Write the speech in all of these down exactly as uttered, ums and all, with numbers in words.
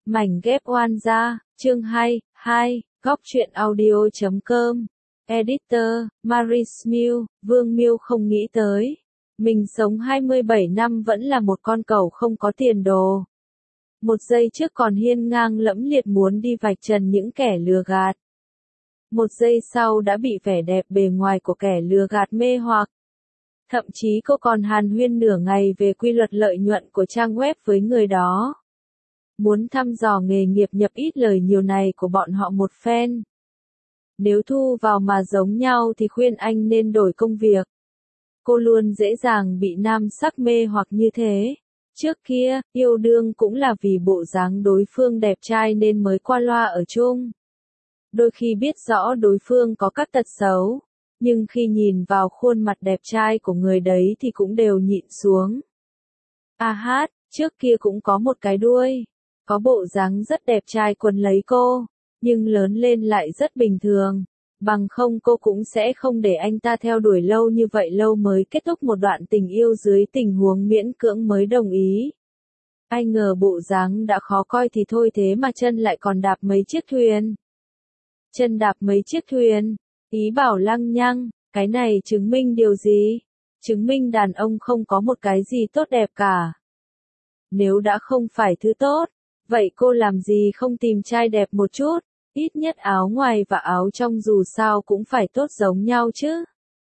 Mảnh ghép oan gia, chương hai, hai, góc truyện audio chấm com. Editor, Maurice Mill, Vương Mill không nghĩ tới. Mình sống hai mươi bảy năm vẫn là một con cẩu không có tiền đồ. Một giây trước còn hiên ngang lẫm liệt muốn đi vạch trần những kẻ lừa gạt. Một giây sau đã bị vẻ đẹp bề ngoài của kẻ lừa gạt mê hoặc. Thậm chí cô còn hàn huyên nửa ngày về quy luật lợi nhuận của trang web với người đó. Muốn thăm dò nghề nghiệp nhập ít lời nhiều này của bọn họ một phen. Nếu thu vào mà giống nhau thì khuyên anh nên đổi công việc. Cô luôn dễ dàng bị nam sắc mê hoặc như thế. Trước kia, yêu đương cũng là vì bộ dáng đối phương đẹp trai nên mới qua loa ở chung. Đôi khi biết rõ đối phương có các tật xấu, nhưng khi nhìn vào khuôn mặt đẹp trai của người đấy thì cũng đều nhịn xuống. A hát, trước kia cũng có một cái đuôi. Có bộ dáng rất đẹp trai quấn lấy cô, nhưng lớn lên lại rất bình thường. Bằng không cô cũng sẽ không để anh ta theo đuổi lâu như vậy lâu mới kết thúc một đoạn tình yêu dưới tình huống miễn cưỡng mới đồng ý. Ai ngờ bộ dáng đã khó coi thì thôi thế mà chân lại còn đạp mấy chiếc thuyền. Chân đạp mấy chiếc thuyền, ý bảo lăng nhăng, cái này chứng minh điều gì? Chứng minh đàn ông không có một cái gì tốt đẹp cả. Nếu đã không phải thứ tốt, vậy cô làm gì không tìm trai đẹp một chút, ít nhất áo ngoài và áo trong dù sao cũng phải tốt giống nhau chứ.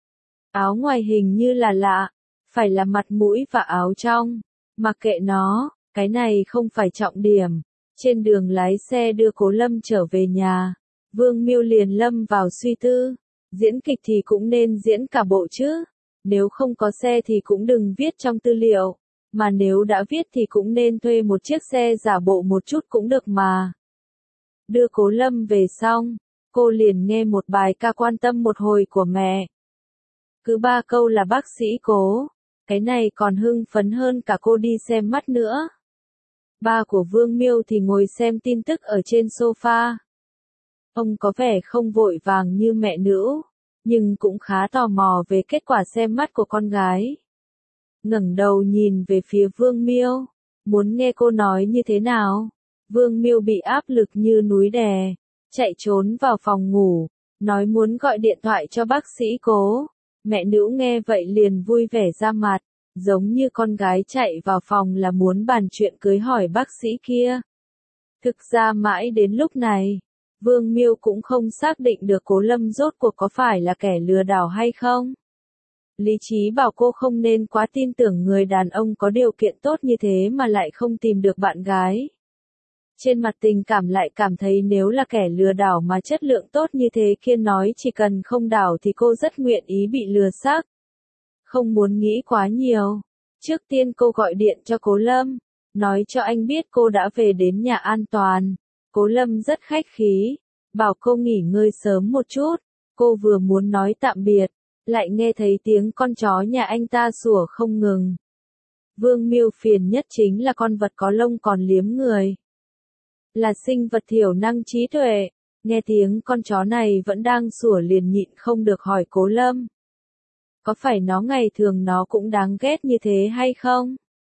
Áo ngoài hình như là lạ, phải là mặt mũi và áo trong, mặc kệ nó, cái này không phải trọng điểm. Trên đường lái xe đưa Cố Lâm trở về nhà, Vương Mill liền lâm vào suy tư, diễn kịch thì cũng nên diễn cả bộ chứ, nếu không có xe thì cũng đừng viết trong tư liệu. Mà nếu đã viết thì cũng nên thuê một chiếc xe giả bộ một chút cũng được mà. Đưa Cố Lâm về xong, cô liền nghe một bài ca quan tâm một hồi của mẹ. Cứ ba câu là bác sĩ Cố, cái này còn hưng phấn hơn cả cô đi xem mắt nữa. Ba của Vương Mill thì ngồi xem tin tức ở trên sofa. Ông có vẻ không vội vàng như mẹ nữ, nhưng cũng khá tò mò về kết quả xem mắt của con gái. Ngẩng đầu nhìn về phía Vương Mill, muốn nghe cô nói như thế nào. Vương Mill bị áp lực như núi đè, chạy trốn vào phòng ngủ, nói muốn gọi điện thoại cho bác sĩ Cố. Mẹ nữ nghe vậy liền vui vẻ ra mặt, giống như con gái chạy vào phòng là muốn bàn chuyện cưới hỏi bác sĩ kia. Thực ra mãi đến lúc này, Vương Mill cũng không xác định được Cố Lâm rốt cuộc có phải là kẻ lừa đảo hay không. Lý trí bảo cô không nên quá tin tưởng người đàn ông có điều kiện tốt như thế mà lại không tìm được bạn gái. Trên mặt tình cảm lại cảm thấy nếu là kẻ lừa đảo mà chất lượng tốt như thế kia nói chỉ cần không đảo thì cô rất nguyện ý bị lừa xác. Không muốn nghĩ quá nhiều. Trước tiên cô gọi điện cho Cố Lâm, nói cho anh biết cô đã về đến nhà an toàn. Cố Lâm rất khách khí, bảo cô nghỉ ngơi sớm một chút. Cô vừa muốn nói tạm biệt, lại nghe thấy tiếng con chó nhà anh ta sủa không ngừng. Vương Mill phiền nhất chính là con vật có lông còn liếm người. Là sinh vật thiểu năng trí tuệ, nghe tiếng con chó này vẫn đang sủa liền nhịn không được hỏi Cố Lâm. Có phải nó ngày thường nó cũng đáng ghét như thế hay không?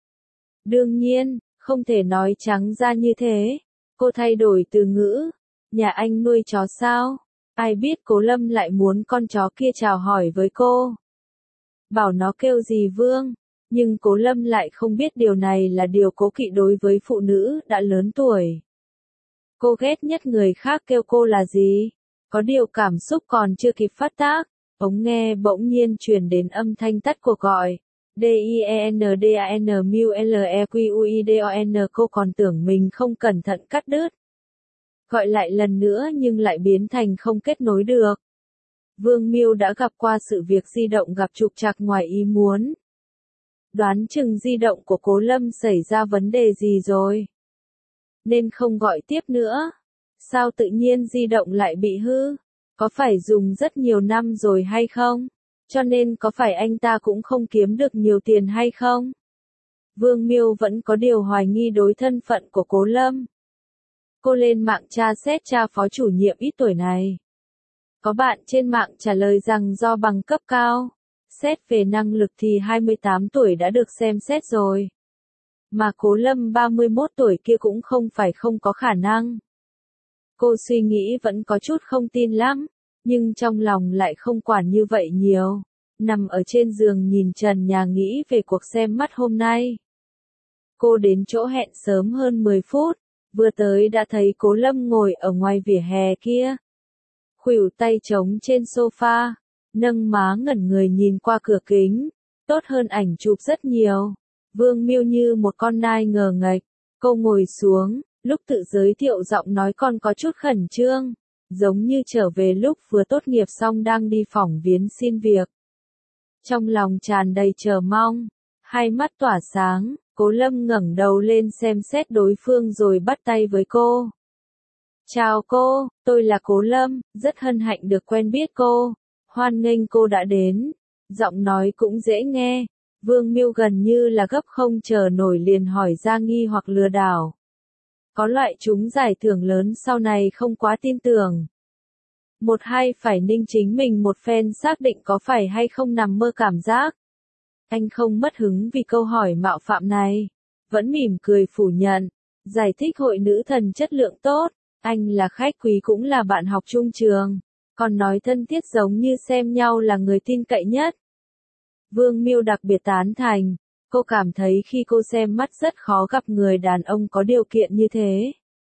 Đương nhiên, không thể nói trắng ra như thế. Cô thay đổi từ ngữ, nhà anh nuôi chó sao? Ai biết Cố Lâm lại muốn con chó kia chào hỏi với cô. Bảo nó kêu gì Vương, nhưng Cố Lâm lại không biết điều này là điều cố kỵ đối với phụ nữ đã lớn tuổi. Cô ghét nhất người khác kêu cô là gì? Có điều cảm xúc còn chưa kịp phát tác, ống nghe bỗng nhiên truyền đến âm thanh tắt cuộc gọi. D I E N D A N M U L E Q U I D O N. Cô còn tưởng mình không cẩn thận cắt đứt. Gọi lại lần nữa nhưng lại biến thành không kết nối được. Vương Mill đã gặp qua sự việc di động gặp trục trặc ngoài ý muốn. Đoán chừng di động của Cố Lâm xảy ra vấn đề gì rồi. Nên không gọi tiếp nữa. Sao tự nhiên di động lại bị hư? Có phải dùng rất nhiều năm rồi hay không? Cho nên có phải anh ta cũng không kiếm được nhiều tiền hay không? Vương Mill vẫn có điều hoài nghi đối thân phận của Cố Lâm. Cô lên mạng tra xét cha phó chủ nhiệm ít tuổi này. Có bạn trên mạng trả lời rằng do bằng cấp cao, xét về năng lực thì hai mươi tám tuổi đã được xem xét rồi. mà Cố Lâm ba mươi mốt tuổi kia cũng không phải không có khả năng. Cô suy nghĩ vẫn có chút không tin lắm, nhưng trong lòng lại không quản như vậy nhiều. Nằm ở trên giường nhìn trần nhà nghĩ về cuộc xem mắt hôm nay. Cô đến chỗ hẹn sớm hơn mười phút, vừa tới đã thấy Cố Lâm ngồi ở ngoài vỉa hè kia. Khuỷu tay trống trên sofa, nâng má ngẩn người nhìn qua cửa kính, tốt hơn ảnh chụp rất nhiều. Vương Miêu như một con nai ngờ nghệch, cô ngồi xuống, lúc tự giới thiệu giọng nói còn có chút khẩn trương, giống như trở về lúc vừa tốt nghiệp xong đang đi phỏng vấn xin việc. Trong lòng tràn đầy chờ mong, hai mắt tỏa sáng, Cố Lâm ngẩng đầu lên xem xét đối phương rồi bắt tay với cô. Chào cô, tôi là Cố Lâm, rất hân hạnh được quen biết cô, hoan nghênh cô đã đến. Giọng nói cũng dễ nghe, Vương Miêu gần như là gấp không chờ nổi liền hỏi ra nghi hoặc lừa đảo. Có loại trúng giải thưởng lớn sau này không quá tin tưởng. Một hai phải ninh chính mình một phen xác định có phải hay không nằm mơ cảm giác. Anh không mất hứng vì câu hỏi mạo phạm này, vẫn mỉm cười phủ nhận, giải thích hội nữ thần chất lượng tốt, anh là khách quý cũng là bạn học chung trường, còn nói thân thiết giống như xem nhau là người tin cậy nhất. Vương Miêu đặc biệt tán thành, cô cảm thấy khi cô xem mắt rất khó gặp người đàn ông có điều kiện như thế.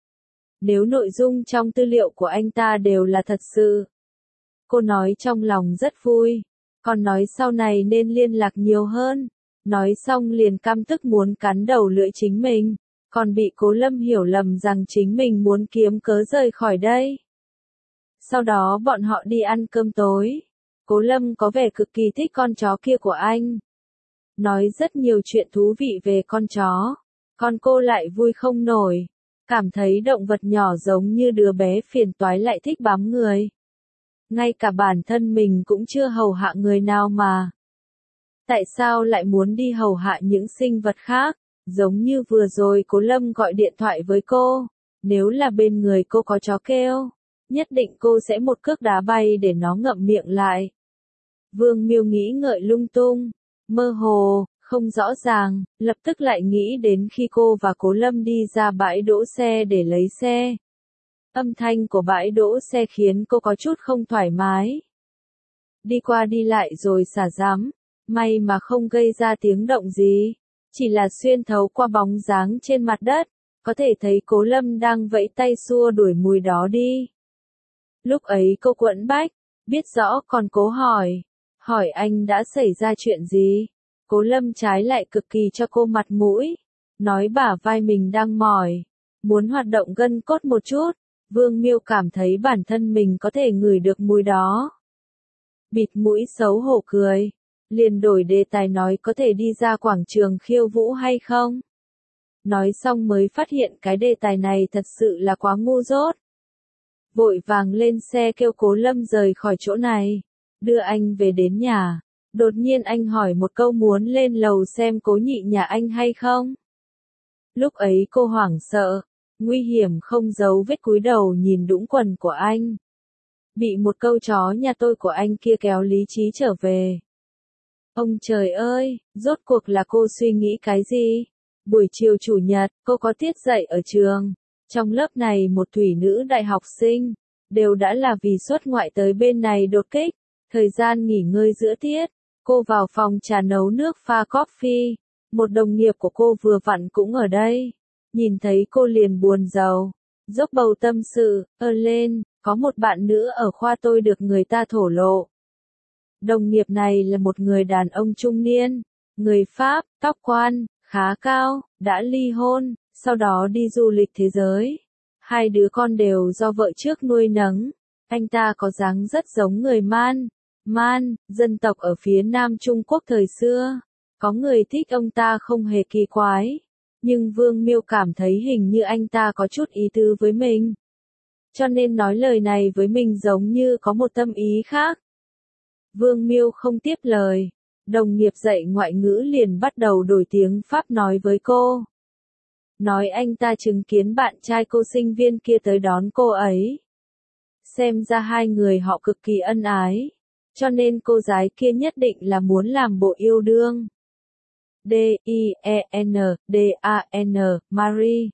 Nếu nội dung trong tư liệu của anh ta đều là thật sự. Cô nói trong lòng rất vui, còn nói sau này nên liên lạc nhiều hơn. Nói xong liền căm tức muốn cắn đầu lưỡi chính mình, còn bị Cố Lâm hiểu lầm rằng chính mình muốn kiếm cớ rời khỏi đây. Sau đó bọn họ đi ăn cơm tối. Cố Lâm có vẻ cực kỳ thích con chó kia của anh. Nói rất nhiều chuyện thú vị về con chó. Còn cô lại vui không nổi. Cảm thấy động vật nhỏ giống như đứa bé phiền toái lại thích bám người. Ngay cả bản thân mình cũng chưa hầu hạ người nào mà. Tại sao lại muốn đi hầu hạ những sinh vật khác? Giống như vừa rồi Cố Lâm gọi điện thoại với cô. Nếu là bên người cô có chó kêu, nhất định cô sẽ một cước đá bay để nó ngậm miệng lại. Vương Miêu nghĩ ngợi lung tung, mơ hồ, không rõ ràng, lập tức lại nghĩ đến khi cô và Cố Lâm đi ra bãi đỗ xe để lấy xe. Âm thanh của bãi đỗ xe khiến cô có chút không thoải mái. Đi qua đi lại rồi xả rắm, may mà không gây ra tiếng động gì, chỉ là xuyên thấu qua bóng dáng trên mặt đất, có thể thấy Cố Lâm đang vẫy tay xua đuổi mùi đó đi. Lúc ấy cô quẫn bách, biết rõ còn cố hỏi, hỏi anh đã xảy ra chuyện gì? Cố Lâm trái lại cực kỳ cho cô mặt mũi, nói bả vai mình đang mỏi, muốn hoạt động gân cốt một chút. Vương Miêu cảm thấy bản thân mình có thể ngửi được mùi đó. Bịt mũi xấu hổ cười, liền đổi đề tài nói có thể đi ra quảng trường khiêu vũ hay không? Nói xong mới phát hiện cái đề tài này thật sự là quá ngu dốt. Vội vàng lên xe kêu Cố Lâm rời khỏi chỗ này, đưa anh về đến nhà. Đột nhiên anh hỏi một câu muốn lên lầu xem Cố Nhị nhà anh hay không? Lúc ấy cô hoảng sợ, nguy hiểm không giấu vết cúi đầu nhìn đũng quần của anh. Bị một câu chó nhà tôi của anh kia kéo lý trí trở về. Ông trời ơi, rốt cuộc là cô suy nghĩ cái gì? Buổi chiều chủ nhật, cô có tiết dạy ở trường. Trong lớp này một thủy nữ đại học sinh, đều đã là vì xuất ngoại tới bên này đột kích. Thời gian nghỉ ngơi giữa tiết, cô vào phòng trà nấu nước pha coffee. Một đồng nghiệp của cô vừa vặn cũng ở đây. Nhìn thấy cô liền buồn rầu, dốc bầu tâm sự, ơ lên, có một bạn nữa ở khoa tôi được người ta thổ lộ. Đồng nghiệp này là một người đàn ông trung niên, người Pháp, tóc quan, khá cao, đã ly hôn, sau đó đi du lịch thế giới. Hai đứa con đều do vợ trước nuôi nấng. Anh ta có dáng rất giống người Man, Man, dân tộc ở phía Nam Trung Quốc thời xưa. Có người thích ông ta không hề kỳ quái. Nhưng Vương Miêu cảm thấy hình như anh ta có chút ý tứ với mình. Cho nên nói lời này với mình giống như có một tâm ý khác. Vương Miêu không tiếp lời. Đồng nghiệp dạy ngoại ngữ liền bắt đầu đổi tiếng Pháp nói với cô. Nói anh ta chứng kiến bạn trai cô sinh viên kia tới đón cô ấy. Xem ra hai người họ cực kỳ ân ái. Cho nên cô gái kia nhất định là muốn làm bộ yêu đương. D I E N D A N, Marie.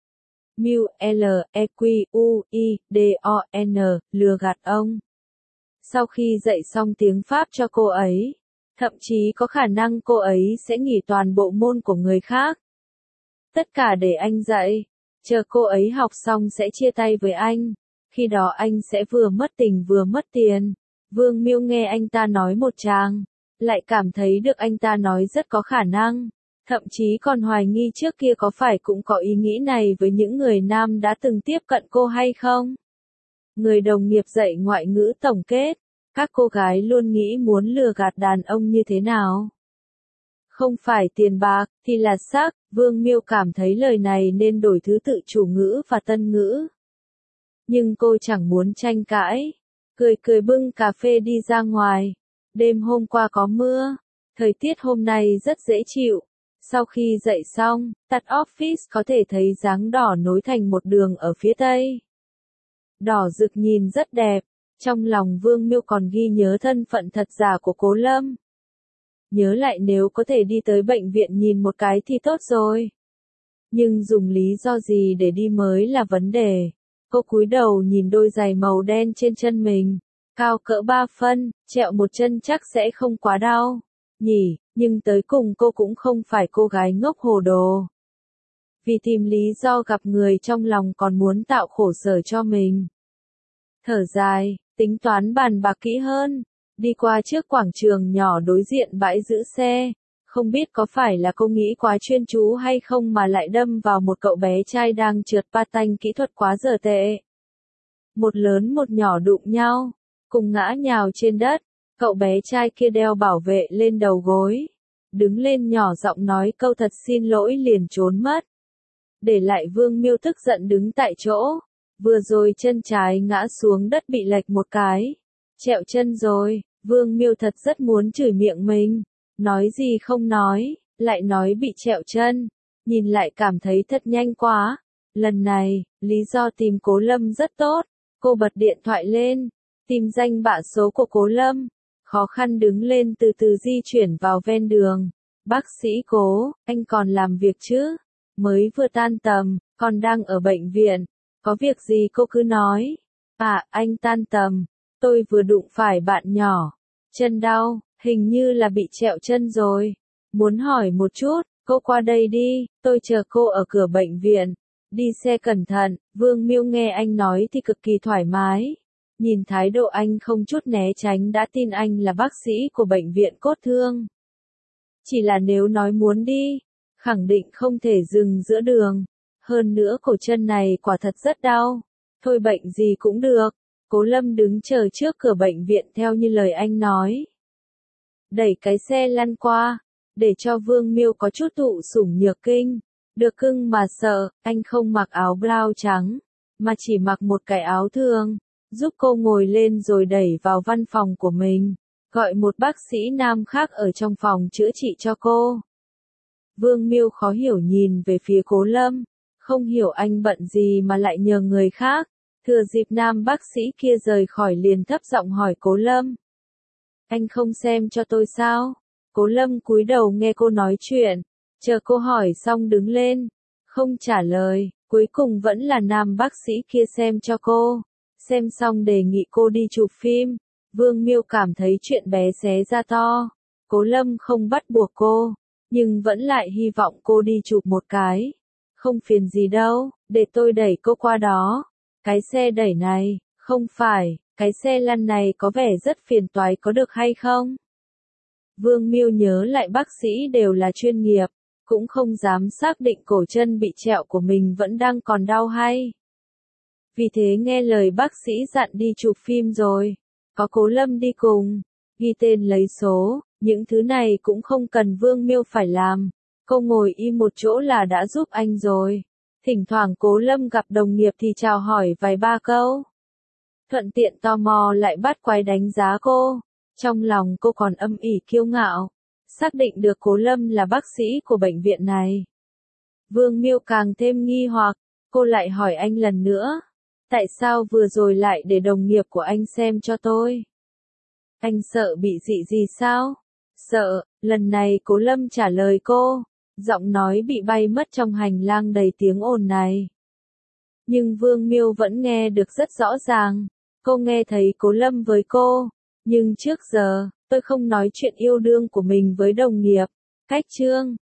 Mew L E Q U I D O N, lừa gạt ông. Sau khi dạy xong tiếng Pháp cho cô ấy, thậm chí có khả năng cô ấy sẽ nghỉ toàn bộ môn của người khác. Tất cả để anh dạy, chờ cô ấy học xong sẽ chia tay với anh, khi đó anh sẽ vừa mất tình vừa mất tiền. Vương Miêu nghe anh ta nói một tràng, lại cảm thấy được anh ta nói rất có khả năng, thậm chí còn hoài nghi trước kia có phải cũng có ý nghĩ này với những người nam đã từng tiếp cận cô hay không. Người đồng nghiệp dạy ngoại ngữ tổng kết, các cô gái luôn nghĩ muốn lừa gạt đàn ông như thế nào. Không phải tiền bạc, thì là sắc. Vương Miêu cảm thấy lời này nên đổi thứ tự chủ ngữ và tân ngữ. Nhưng cô chẳng muốn tranh cãi, cười cười bưng cà phê đi ra ngoài. Đêm hôm qua có mưa, thời tiết hôm nay rất dễ chịu. Sau khi dậy xong, tắt office có thể thấy dáng đỏ nối thành một đường ở phía tây. Đỏ rực nhìn rất đẹp, trong lòng Vương Miêu còn ghi nhớ thân phận thật giả của Cố Lâm. Nhớ lại nếu có thể đi tới bệnh viện nhìn một cái thì tốt rồi. Nhưng dùng lý do gì để đi mới là vấn đề. Cô cúi đầu nhìn đôi giày màu đen trên chân mình, cao cỡ ba phân, trẹo một chân chắc sẽ không quá đau, nhỉ, nhưng tới cùng cô cũng không phải cô gái ngốc hồ đồ. Vì tìm lý do gặp người trong lòng còn muốn tạo khổ sở cho mình. Thở dài, tính toán bàn bạc kỹ hơn, đi qua trước quảng trường nhỏ đối diện bãi giữ xe, không biết có phải là cô nghĩ quá chuyên chú hay không mà lại đâm vào một cậu bé trai đang trượt patin kỹ thuật quá dở tệ. Một lớn một nhỏ đụng nhau, cùng ngã nhào trên đất, cậu bé trai kia đeo bảo vệ lên đầu gối, đứng lên nhỏ giọng nói câu thật xin lỗi liền trốn mất. Để lại Vương Miêu tức giận đứng tại chỗ, vừa rồi chân trái ngã xuống đất bị lệch một cái, trẹo chân rồi. Vương Miêu thật rất muốn chửi miệng mình, nói gì không nói, lại nói bị trẹo chân, nhìn lại cảm thấy thật nhanh quá. Lần này, lý do tìm Cố Lâm rất tốt, cô bật điện thoại lên, tìm danh bạ số của Cố Lâm, khó khăn đứng lên từ từ di chuyển vào ven đường. Bác sĩ Cố, anh còn làm việc chứ? Mới vừa tan tầm, còn đang ở bệnh viện, có việc gì cô cứ nói. À, anh tan tầm, tôi vừa đụng phải bạn nhỏ, chân đau, hình như là bị trẹo chân rồi. Muốn hỏi một chút, cô qua đây đi, tôi chờ cô ở cửa bệnh viện. Đi xe cẩn thận. Vương Miêu nghe anh nói thì cực kỳ thoải mái. Nhìn thái độ anh không chút né tránh đã tin anh là bác sĩ của bệnh viện cốt thương. Chỉ là nếu nói muốn đi, khẳng định không thể dừng giữa đường. Hơn nữa cổ chân này quả thật rất đau. Thôi bệnh gì cũng được. Cố Lâm đứng chờ trước cửa bệnh viện theo như lời anh nói. Đẩy cái xe lăn qua, để cho Vương Miêu có chút thụ sủng nhược kinh. Được cưng mà sợ, anh không mặc áo blau trắng, mà chỉ mặc một cái áo thường, giúp cô ngồi lên rồi đẩy vào văn phòng của mình, gọi một bác sĩ nam khác ở trong phòng chữa trị cho cô. Vương Miêu khó hiểu nhìn về phía Cố Lâm, không hiểu anh bận gì mà lại nhờ người khác. Thừa dịp nam bác sĩ kia rời khỏi liền thấp giọng hỏi Cố Lâm. Anh không xem cho tôi sao? Cố Lâm cúi đầu nghe cô nói chuyện, chờ cô hỏi xong đứng lên, không trả lời, cuối cùng vẫn là nam bác sĩ kia xem cho cô. Xem xong đề nghị cô đi chụp phim, Vương Miêu cảm thấy chuyện bé xé ra to. Cố Lâm không bắt buộc cô, nhưng vẫn lại hy vọng cô đi chụp một cái. Không phiền gì đâu, để tôi đẩy cô qua đó. Cái xe đẩy này, không phải, cái xe lăn này có vẻ rất phiền toái có được hay không? Vương Miêu nhớ lại bác sĩ đều là chuyên nghiệp, cũng không dám xác định cổ chân bị trẹo của mình vẫn đang còn đau hay. Vì thế nghe lời bác sĩ dặn đi chụp phim rồi, có Cố Lâm đi cùng, ghi tên lấy số, những thứ này cũng không cần Vương Miêu phải làm, cô ngồi im một chỗ là đã giúp anh rồi. Thỉnh thoảng Cố Lâm gặp đồng nghiệp thì chào hỏi vài ba câu. Thuận tiện tò mò lại bắt quái đánh giá cô. Trong lòng cô còn âm ỉ kiêu ngạo. Xác định được Cố Lâm là bác sĩ của bệnh viện này. Vương Miêu càng thêm nghi hoặc. Cô lại hỏi anh lần nữa. Tại sao vừa rồi lại để đồng nghiệp của anh xem cho tôi? Anh sợ bị dị gì sao? Sợ, lần này Cố Lâm trả lời cô, giọng nói bị bay mất trong hành lang đầy tiếng ồn này. Nhưng Vương Miêu vẫn nghe được rất rõ ràng, cô nghe thấy Cố Lâm với cô, nhưng trước giờ, tôi không nói chuyện yêu đương của mình với đồng nghiệp. Cách chương